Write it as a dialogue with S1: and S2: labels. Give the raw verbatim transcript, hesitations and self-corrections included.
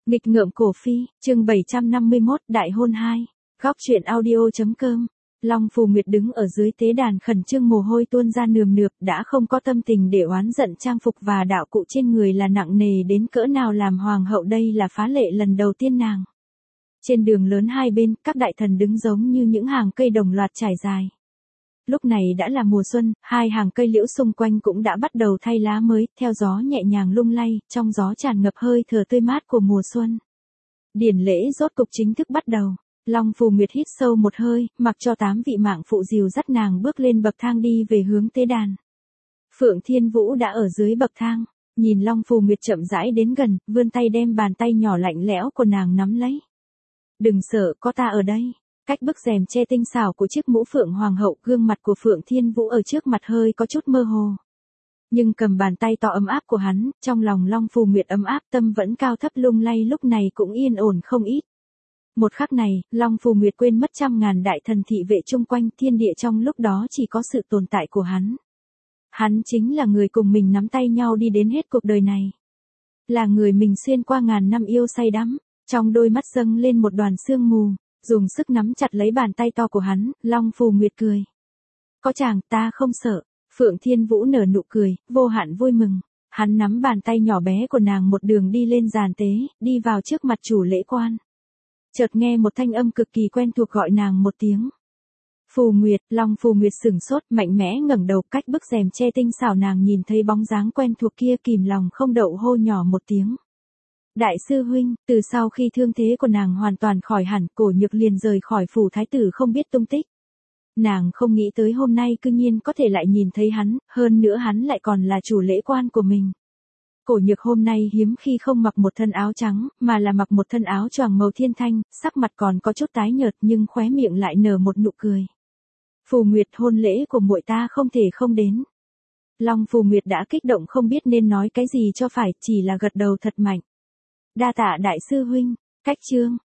S1: Nghịch ngợm cổ phi, chương bảy trăm năm mươi mốt, đại hôn hai. Góc truyện audio.com. Long Phù Nguyệt đứng ở dưới tế đàn khẩn trương, mồ hôi tuôn ra nườm nượp, đã không có tâm tình để oán giận trang phục và đạo cụ trên người là nặng nề đến cỡ nào. Làm hoàng hậu đây là phá lệ lần đầu tiên nàng. Trên đường lớn hai bên, các đại thần đứng giống như những hàng cây đồng loạt trải dài. Lúc này đã là mùa xuân, hai hàng cây liễu xung quanh cũng đã bắt đầu thay lá mới, theo gió nhẹ nhàng lung lay, trong gió tràn ngập hơi thở tươi mát của mùa xuân. Điển lễ rốt cục chính thức bắt đầu. Long Phù Nguyệt hít sâu một hơi, mặc cho tám vị mạng phụ dìu dắt nàng bước lên bậc thang đi về hướng tế đàn. Phượng Thiên Vũ đã ở dưới bậc thang, nhìn Long Phù Nguyệt chậm rãi đến gần, vươn tay đem bàn tay nhỏ lạnh lẽo của nàng nắm lấy. Đừng sợ, có ta ở đây. Cách bức rèm che tinh xảo của chiếc mũ phượng hoàng hậu, gương mặt của Phượng Thiên Vũ ở trước mặt hơi có chút mơ hồ. Nhưng cầm bàn tay to ấm áp của hắn, trong lòng Long Phù Nguyệt ấm áp, tâm vẫn cao thấp lung lay, lúc này cũng yên ổn không ít. Một khắc này, Long Phù Nguyệt quên mất trăm ngàn đại thần thị vệ chung quanh, thiên địa trong lúc đó chỉ có sự tồn tại của hắn. Hắn chính là người cùng mình nắm tay nhau đi đến hết cuộc đời này. Là người mình xuyên qua ngàn năm yêu say đắm, trong đôi mắt dâng lên một đoàn sương mù. Dùng sức nắm chặt lấy bàn tay to của hắn, Long Phù Nguyệt cười. Có chàng, ta không sợ. Phượng Thiên Vũ nở nụ cười, vô hạn vui mừng. Hắn nắm bàn tay nhỏ bé của nàng một đường đi lên giàn tế, đi vào trước mặt chủ lễ quan. Chợt nghe một thanh âm cực kỳ quen thuộc gọi nàng một tiếng. Phù Nguyệt. Long Phù Nguyệt sửng sốt, mạnh mẽ ngẩng đầu, cách bức rèm che tinh xảo nàng nhìn thấy bóng dáng quen thuộc kia, kìm lòng không đậu hô nhỏ một tiếng. Đại sư huynh. Từ sau khi thương thế của nàng hoàn toàn khỏi hẳn, Cổ Nhược liền rời khỏi phủ thái tử không biết tung tích. Nàng không nghĩ tới hôm nay cư nhiên có thể lại nhìn thấy hắn, hơn nữa hắn lại còn là chủ lễ quan của mình. Cổ Nhược hôm nay hiếm khi không mặc một thân áo trắng, mà là mặc một thân áo choàng màu thiên thanh, sắc mặt còn có chút tái nhợt nhưng khóe miệng lại nở một nụ cười. Phù Nguyệt, hôn lễ của muội ta không thể không đến. Long Phù Nguyệt đã kích động không biết nên nói cái gì cho phải, chỉ là gật đầu thật mạnh. Đa tạ đại sư huynh. Cách chương.